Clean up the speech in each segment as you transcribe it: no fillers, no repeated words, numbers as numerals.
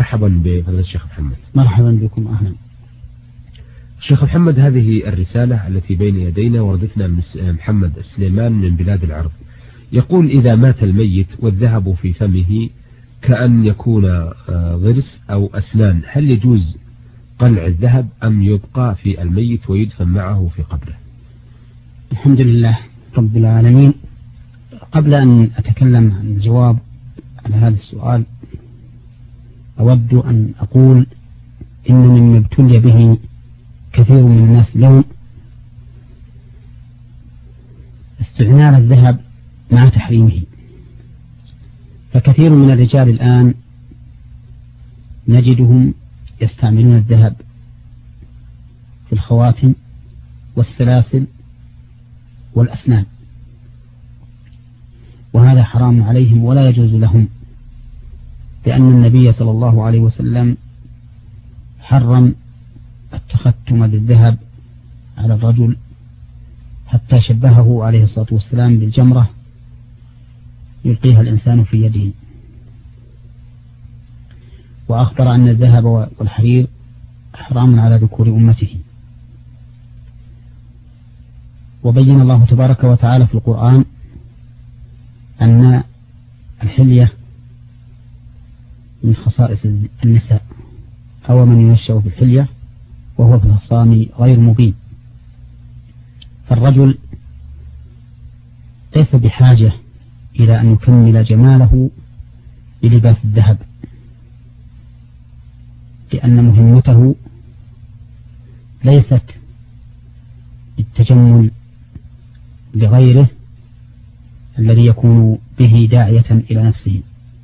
مرحبا بفضيلة الشيخ محمد. مرحبا بكم، أهلا. شيخ محمد، هذه الرسالة التي بين يدينا وردتنا من محمد السليمان من بلاد العرب. يقول: إذا مات الميت والذهب في فمه كأن يكون ضرس أو أسنان، هل يجوز قلع الذهب أم يبقى في الميت ويدفن معه في قبره؟ الحمد لله رب العالمين. قبل أن أتكلم عن الجواب على هذا السؤال أود أن أقول إن مما ابتلي به كثير من الناس اليوم استعمال الذهب مع تحريمه. فكثير من الرجال الآن نجدهم يستعملون الذهب في الخواتم والسلاسل والأسنان، وهذا حرام عليهم ولا يجوز لهم، لأن النبي صلى الله عليه وسلم حرم التختم بالذهب على الرجل، حتى شبهه عليه الصلاة والسلام بالجمرة يلقيها الإنسان في يده، وأخبر أن الذهب والحرير حرام على ذكور أمته. وبين الله تبارك وتعالى في القرآن أن الحلية من خصائص النساء، أو من ينشأ في الحلية وهو في الخصام غير مبين. فالرجل ليس بحاجة إلى أن يكمل جماله بلباس الذهب، لأن مهمته ليست التجمل لغيره الذي يكون به داعية إلى نفسه،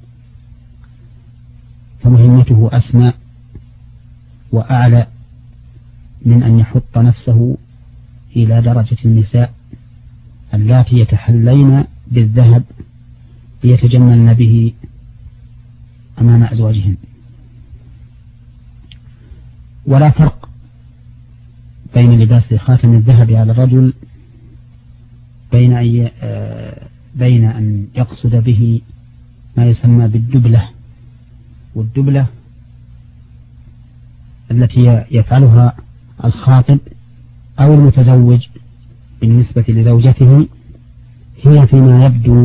فمهمته أسمى وأعلى من أن يحط نفسه إلى درجة النساء اللاتي يتحلين بالذهب ليتجملن به أمام أزواجهن. ولا فرق بين لباس خاتم الذهب على الرجل بين أن يقصد به ما يسمى بالدبلة، والدبلة التي يفعلها الخاطب أو المتزوج بالنسبة لزوجته، هي فيما يبدو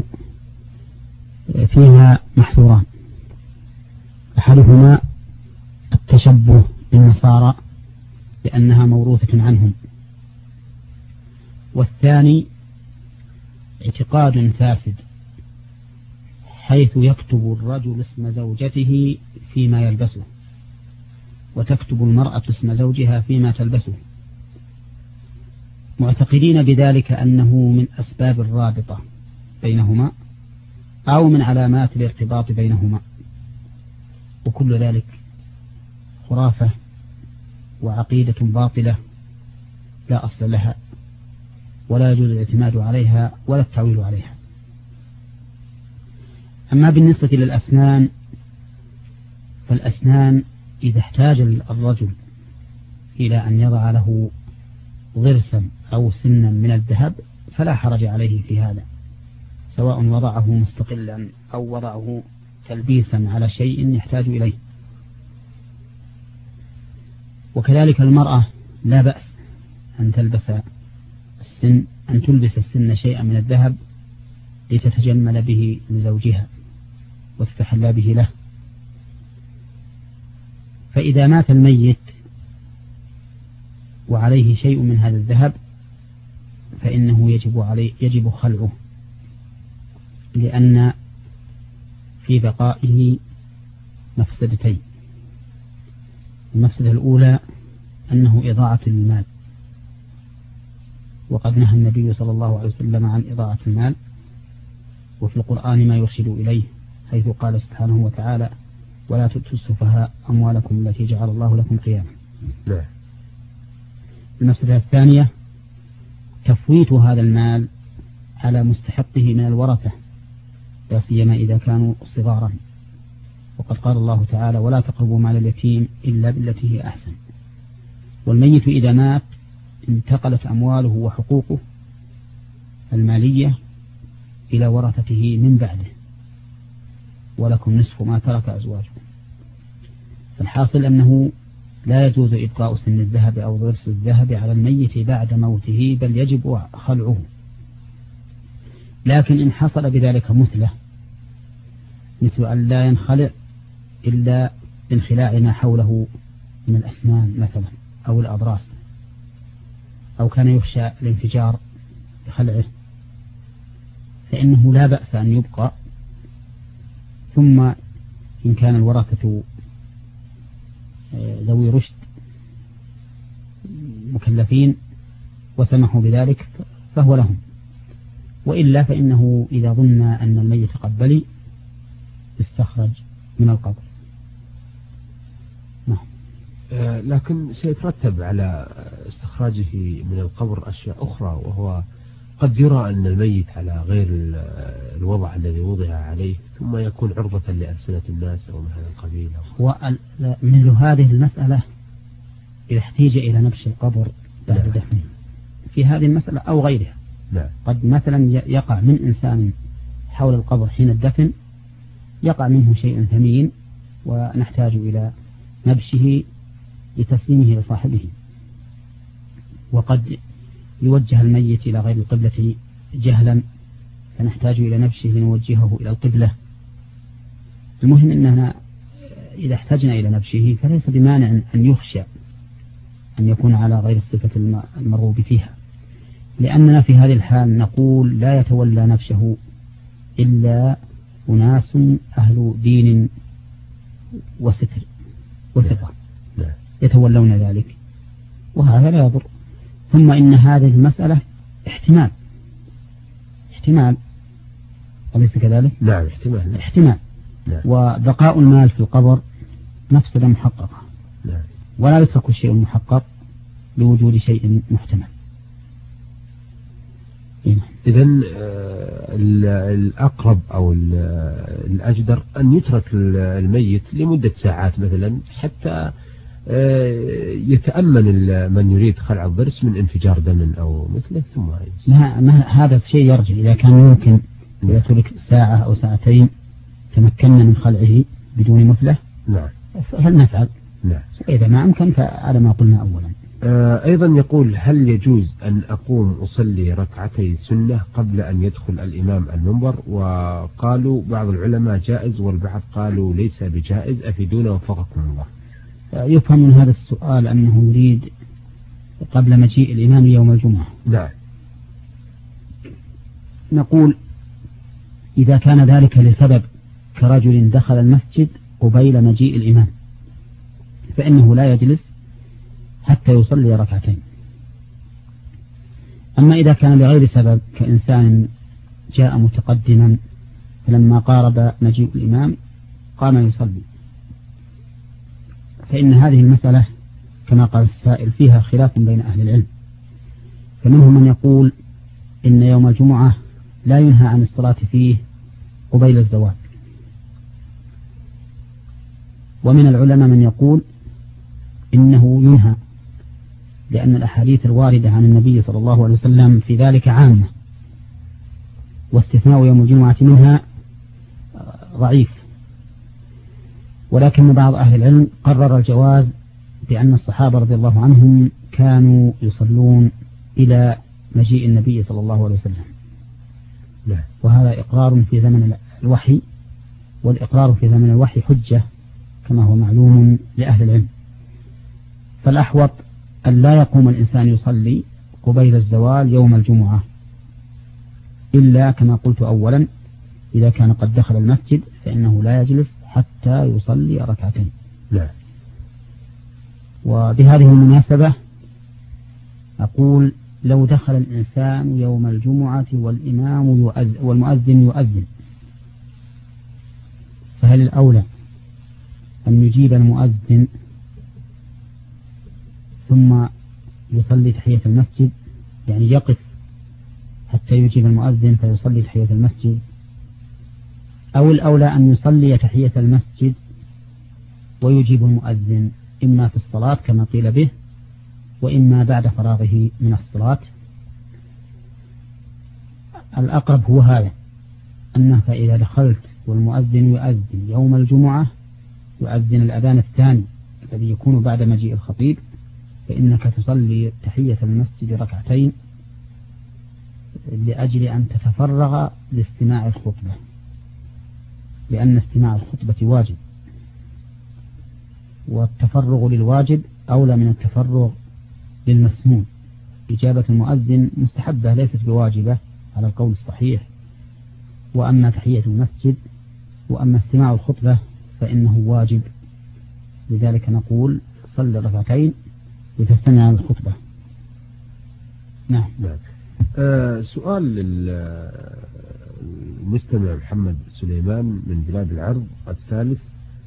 فيها محظوران: أحدهما التشبه بالنصارى لأنها موروثة عنهم، والثاني اعتقاد فاسد حيث يكتب الرجل اسم زوجته فيما يلبسه، وتكتب المرأة اسم زوجها فيما تلبسه، معتقدين بذلك أنه من أسباب الرابطة بينهما أو من علامات الارتباط بينهما، وكل ذلك خرافة وعقيدة باطلة لا أصل لها، ولا يجوز الاعتماد عليها ولا التعويل عليها. أما بالنسبة للأسنان، فالأسنان إذا احتاج الرجل إلى أن يضع له ضرسا أو سنا من الذهب فلا حرج عليه في هذا، سواء وضعه مستقلا أو وضعه تلبيسا على شيء يحتاج إليه. وكذلك المرأة لا بأس أن تلبس السن شيئا من الذهب لتتجمل به لزوجها وتتحلى به له. فإذا مات الميت وعليه شيء من هذا الذهب فإنه يجب خلعه، لأن في بقائه مفسدتين: المفسدة الأولى أنه إضاعة للمال، وقد نهى النبي صلى الله عليه وسلم عن إضاعة المال، وفي القرآن ما يرشد إليه، حيث قال سبحانه وتعالى: ولا تؤتوا السفهاء أموالكم التي جعل الله لكم قياما. المفسدة الثانية تفويت هذا المال على مستحقه من الورثة، لا سيما إذا كانوا صغارا، وقد قال الله تعالى: ولا تقربوا مال اليتيم إلا بالتي هي أحسن. والميت إذا مات انتقلت أمواله وحقوقه المالية إلى ورثته من بعده، ولكم نصف ما ترك أزواجه. الحاصل أنه لا يجوز إبقاء سن الذهب أو ضرس الذهب على الميت بعد موته، بل يجب خلعه. لكن إن حصل بذلك مثله، مثل أن لا ينخلع إلا بانخلاع ما حوله من الأسنان مثلا أو الأضراس، أو كان يخشى الانفجار بخلعه، فإنه لا بأس أن يبقى. ثم إن كان الورثة ذوي رشد مكلفين وسمحوا بذلك فهو لهم، وإلا فإنه إذا ظن أن الميت قد بلي يستخرج من القبر. نعم. لكن سيترتب على استخراجه من القبر أشياء أخرى، وهو قد يرى أن الميت على غير الوضع الذي وضع عليه، ثم يكون عرضة لألسنة الناس أو من هذا القبيل. ومثل هذه المسألة إذا احتيج إلى نبش القبر بعد دفنه في هذه المسألة أو غيرها. نعم. قد مثلا يقع من إنسان حول القبر حين الدفن يقع منه شيء ثمين ونحتاج إلى نبشه لتسليمه لصاحبه، وقد يوجه الميت إلى غير القبلة جهلا فنحتاج إلى نبشه لنوجهه إلى القبلة. المهم أننا إذا احتجنا إلى نبشه فليس بمانع أن يخشى أن يكون على غير الصفة المرغوب فيها، لأننا في هذه الحال نقول لا يتولى نبشه إلا أناس أهل دين وستر وثقة يتولون ذلك، وهذا لا يضر. ثم إن هذه المسألة احتمال أليس كذلك؟ نعم. احتمال. نعم. وبقاء المال في القبر مفسدة محققة. نعم. ولا يترك الشيء المحقق لوجود شيء محتمل. إذن الأقرب أو الأجدر أن يترك الميت لمدة ساعات مثلا حتى يتأمن من يريد خلع الضرس من انفجار دم أو مثله، ثم هذا الشيء يرجع إذا كان ممكن. إذا ترك ساعة أو ساعتين تمكننا من خلعه بدون مثله، نعم، فلنفعل. نعم. إذا ما أمكن فعلى ما قلنا أولا. أيضا يقول: هل يجوز أن أقوم أصلي ركعتي سنة قبل أن يدخل الإمام المنبر؟ وقالوا بعض العلماء جائز والبعض قالوا ليس بجائز، أفيدونا وفقكم الله. يفهم من هذا السؤال أنه يريد قبل مجيء الإمام يوم الجمعة. نعم. نقول إذا كان ذلك لسبب كرجل دخل المسجد قبيل مجيء الإمام فإنه لا يجلس حتى يصلي ركعتين. أما إذا كان لغير سبب كإنسان جاء متقدما فلما قارب مجيء الإمام قام يصلي، فإن هذه المسألة كما قال السائل فيها خلاف بين أهل العلم، فمنهم من يقول إن يوم الجمعة لا ينهى عن الصلاة فيه قبيل الزوال، ومن العلماء من يقول إنه ينهى، لأن الأحاديث الواردة عن النبي صلى الله عليه وسلم في ذلك عامة، واستثناء يوم الجمعة منها ضعيف. ولكن بعض أهل العلم قرر الجواز بأن الصحابة رضي الله عنهم كانوا يصلون إلى مجيء النبي صلى الله عليه وسلم، وهذا إقرار في زمن الوحي، والإقرار في زمن الوحي حجة كما هو معلوم لأهل العلم. فالأحوط أن لا يقوم الإنسان يصلي قبيل الزوال يوم الجمعة، إلا كما قلت أولا إذا كان قد دخل المسجد فإنه لا يجلس حتى يصلي ركعتين. لا. وبهذه المناسبة أقول لو دخل الإنسان يوم الجمعة والمؤذن يؤذن، فهل الأولى أن يجيب المؤذن ثم يصلي تحية المسجد، يعني يقف حتى يجيب المؤذن فيصلي تحية المسجد، أو الأولى أن يصلي تحية المسجد ويجيب المؤذن إما في الصلاة كما قيل به وإما بعد فراغه من الصلاة؟ الأقرب هو هذا، أنه فإذا دخلت والمؤذن يؤذن يوم الجمعة يؤذن الأذان الثاني الذي يكون بعد مجيء الخطيب، فإنك تصلي تحية المسجد ركعتين لأجل أن تتفرغ لاستماع الخطبة، لأن استماع الخطبة واجب، والتفرغ للواجب أولى من التفرغ للمسنون. إجابة المؤذن مستحبة ليست بواجبة على القول الصحيح، وأما تحية المسجد وأما استماع الخطبة فإنه واجب، لذلك نقول صل ركعتين لتستمع الخطبة. نعم. سؤال المستمع محمد سليمان من بلاد العرض الثالث،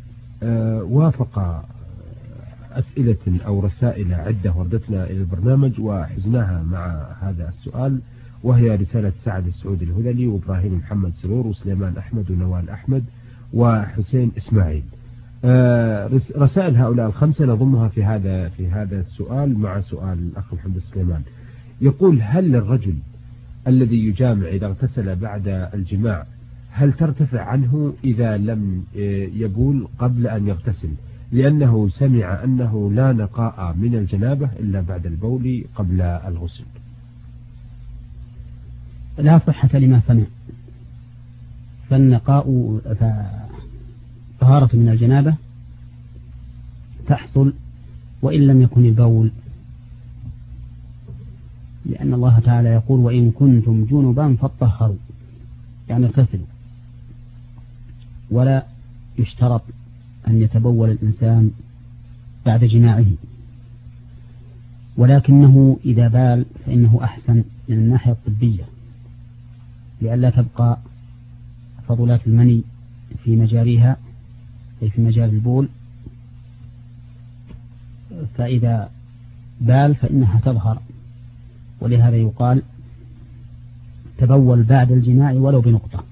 وافق أسئلة أو رسائل عدة وردتنا إلى البرنامج وحزناها مع هذا السؤال، وهي رسالة سعد السعودي الهذلي وإبراهيم محمد سرور وسليمان أحمد ونوال أحمد وحسين إسماعيل. رسائل هؤلاء الخمسة نضمها في هذا السؤال مع سؤال الأخ محمد سليمان. يقول: هل للرجل الذي يجامع إذا اغتسل بعد الجماع هل ترتفع عنه إذا لم يبول قبل أن يغتسل، لأنه سمع أنه لا نقاء من الجنابة إلا بعد البول قبل الغسل؟ لا صحة لما سمع، فالنقاء طهارة من الجنابة تحصل وإن لم يكن البول، لأن الله تعالى يقول: وإن كنتم جنبا فاطهروا، يعني اغتسلوا. ولا يشترط أن يتبول الإنسان بعد جماعه، ولكنه إذا بال فإنه أحسن من الناحية الطبية، لئلا تبقى فضلات المني في مجاريها أي في مجال البول، فإذا بال فإنها تظهر، ولهذا يقال: تبول بعد الجماع ولو بنقطة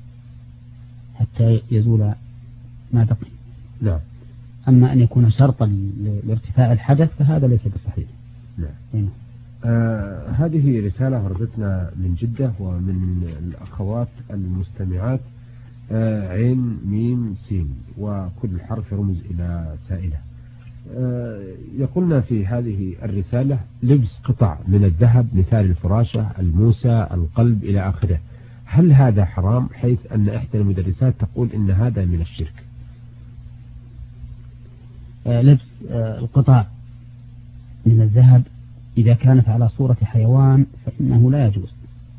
حتى يزول ما بقي. لا. أما أن يكون شرطا لارتفاع الحدث فهذا ليس بصحيح. نعم. هذه رسالة وردتنا من جدة ومن الأخوات المستمعات عين ميم سين، وكل حرف رمز إلى سائلة. يقولنا في هذه الرسالة: لبس قطع من الذهب مثال الفراشة، الموسى، القلب إلى آخره، هل هذا حرام؟ حيث أن إحدى المدرسات تقول إن هذا من الشرك. لبس القطع من الذهب إذا كانت على صورة حيوان فإنه لا يجوز،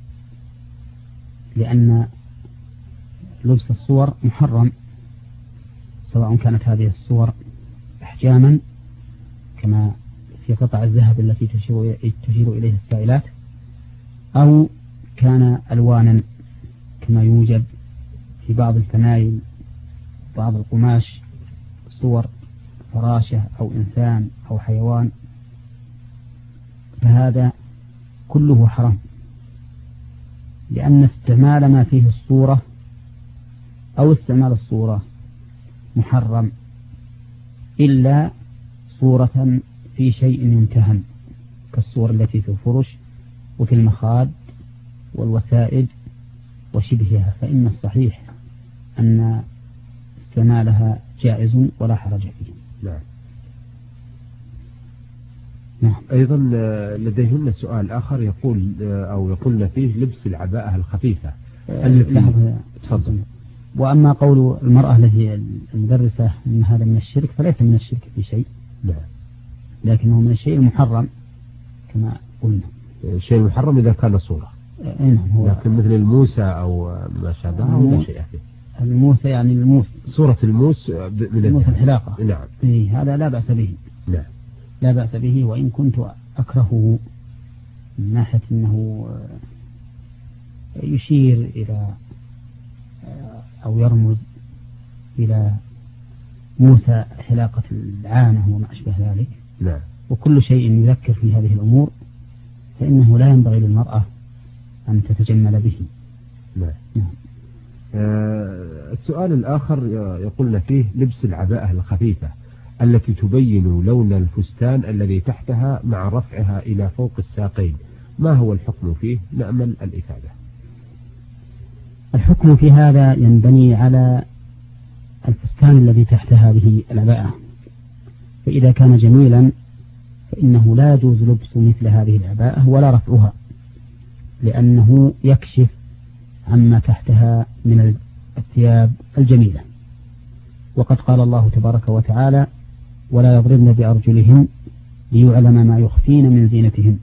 لأن لبس الصور محرم، سواء كانت هذه الصور أحجاما كما في قطع الذهب التي تشير إليها السائلات، أو كان ألوانا كما يوجد في بعض الفنايل بعض القماش صور فراشة أو إنسان أو حيوان، فهذا كله حرام، لأن استعمال ما فيه الصورة أو استعمال الصورة محرم، إلا صورة في شيء يمتهن كالصور التي في الفرش وفي المخاد والوسائد وشبهها، فإن الصحيح أن استعمالها جائز ولا حرج فيه. نعم. نعم. أيضا لديهن سؤال آخر يقولن فيه لبس العباءة الخفيفة التي تفضل. وأما قول المرأة التي المدرسة أن هذا من الشرك فليس من الشرك في شيء، نعم، لكنه من الشيء المحرم كما قلنا. الشيء المحرم إذا كان صورة، لكن مثل الموسى أو ما شابهه لا شيء فيه. الموسى يعني الموس، صورة الموس من الموس الحلاقة. نعم. هذا لا بأس به. نعم. لا بأس به، وإن كنت أكرهه من ناحية أنه يشير إلى أو يرمز إلى موسى حلاقة العانة وما أشبه ذلك. نعم. وكل شيء يذكر في هذه الأمور فإنه لا ينبغي للمرأة أن تتجمل به. نعم. السؤال الآخر يقولنا فيه لبس العباءة الخفيفة التي تبين لون الفستان الذي تحتها مع رفعها إلى فوق الساقين، ما هو الحكم فيه؟ نأمل الإفادة. الحكم في هذا ينبني على الفستان الذي تحت هذه العباءة، فإذا كان جميلا فإنه لا يجوز لبس مثل هذه العباءة ولا رفعها، لأنه يكشف عما تحتها من الثياب الجميلة. وقد قال الله تبارك وتعالى: ولا يضربن بأرجلهن ليعلم ما يخفين من زينتهن.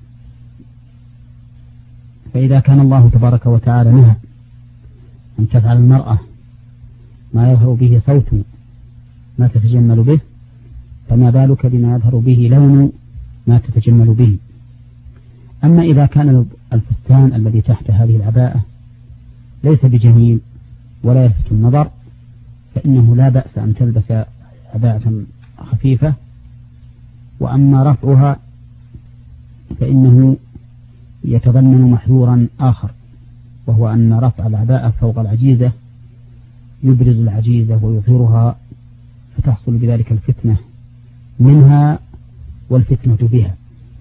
فإذا كان الله تبارك وتعالى نهى أن تفعل المرأة ما يظهر به صوت ما تتجمل به، فما بالك بما يظهر به لون ما تتجمل به. أما إذا كان الفستان الذي تحت هذه العباءة ليس بجميل ولا يلفت النظر، فإنه لا بأس أن تلبس عباءة خفيفة. وأما رفعها فإنه يتضمن محذورا آخر، وهو أن رفع العباءة فوق العجيزة يبرز العجيزة ويظهرها، فتحصل بذلك الفتنة منها والفتنة بها.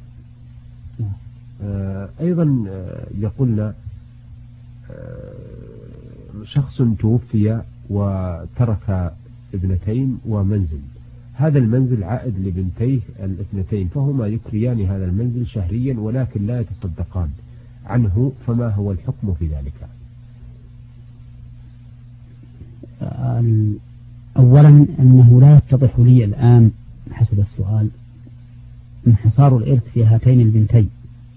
أيضا يقولنا شخص توفي وترك ابنتين ومنزل، هذا المنزل عائد لبنتيه الاثنتين، فهما يكريان هذا المنزل شهريا ولكن لا يتصدقان عنه، فما هو الحكم في ذلك؟ أولا أنه لا يتضح لي الآن حسب السؤال انحصار الإرث في هاتين البنتين،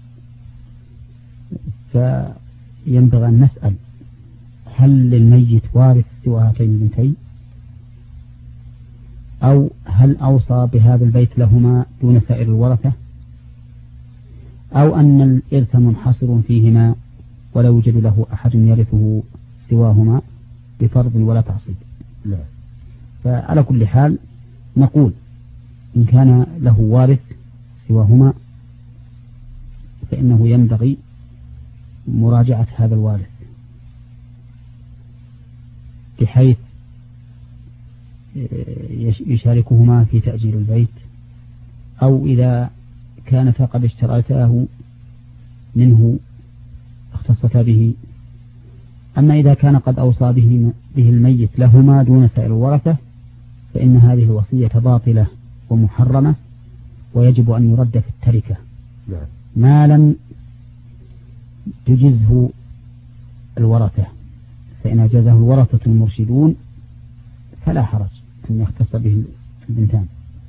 فينبغي أن نسأل: هل للميت وارث سوى هاتين البنتين؟ أو هل أوصى بهذا البيت لهما دون سائر الورثة؟ أو أن الإرث منحصر فيهما ولا يوجد له أحد يرثه سواهما بفرض ولا تعصيب؟ لا. فعلى كل حال نقول إن كان له وارث سواهما فإنه ينبغي مراجعة هذا الوارث، بحيث يشاركهما في تأجير البيت، أو إذا كانتا قد اشتريتاه منه اختصتا به. أما إذا كان قد أوصى به الميت لهما دون سائر الورثة فإن هذه الوصية باطلة ومحرمة، ويجب أن يرد في التركة ما لم تجزه الورثة، فإن أجازه الورثة المرشدون فلا حرج أن يختص به البنتان.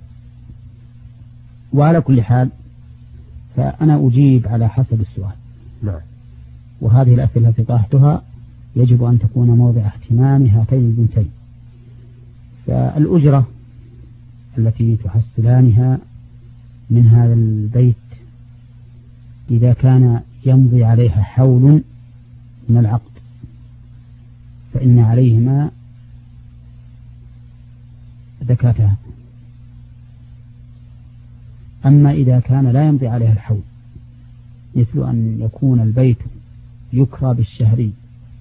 وعلى كل حال فأنا أجيب على حسب السؤال. نعم. وهذه الأسئلة التي طرحتها يجب أن تكون موضع اهتمام هاتين البنتين. فالأجرة التي تحصلانها من هذا البيت إذا كان يمضي عليها حول من العقد فإن عليهما زكاتها. أما إذا كان لا يمضي عليها الحول، مثل أن يكون البيت يكرى بالشهري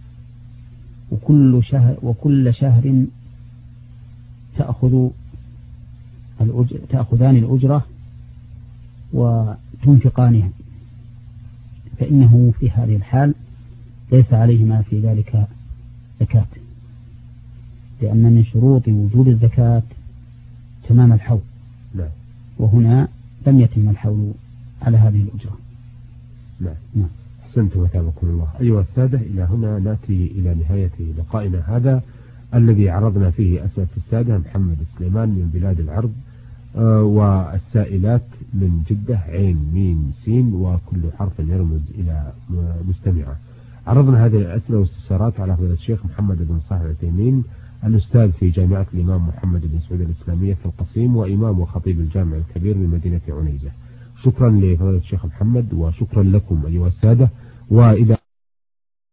وكل شهر تأخذان الأجرة وتنفقانها، فإنه في هذه الحال ليس عليهما في ذلك زكاة، لأن من شروط وجوب الزكاة تمام الحول. لا. وهنا لم يتم الحول على هذه الأجرة. نعم. أحسنتم وثابكم الله. أيها السادة، إلى هنا نأتي إلى نهاية لقائنا هذا الذي عرضنا فيه أسئلة السادة محمد سليمان من بلاد العرب والسائلات من جدة عين ميم سين وكل حرف يرمز إلى مستمعة. عرضنا هذه الأسئلة والاستفسارات على فضيلة الشيخ محمد بن صالح العثيمين، الأستاذ في جامعة الإمام محمد بن سعود الإسلامية في القصيم وإمام وخطيب الجامع الكبير من مدينة عنيزة. شكرا لفضيلة الشيخ محمد وشكرا لكم أيها السادة، وإذا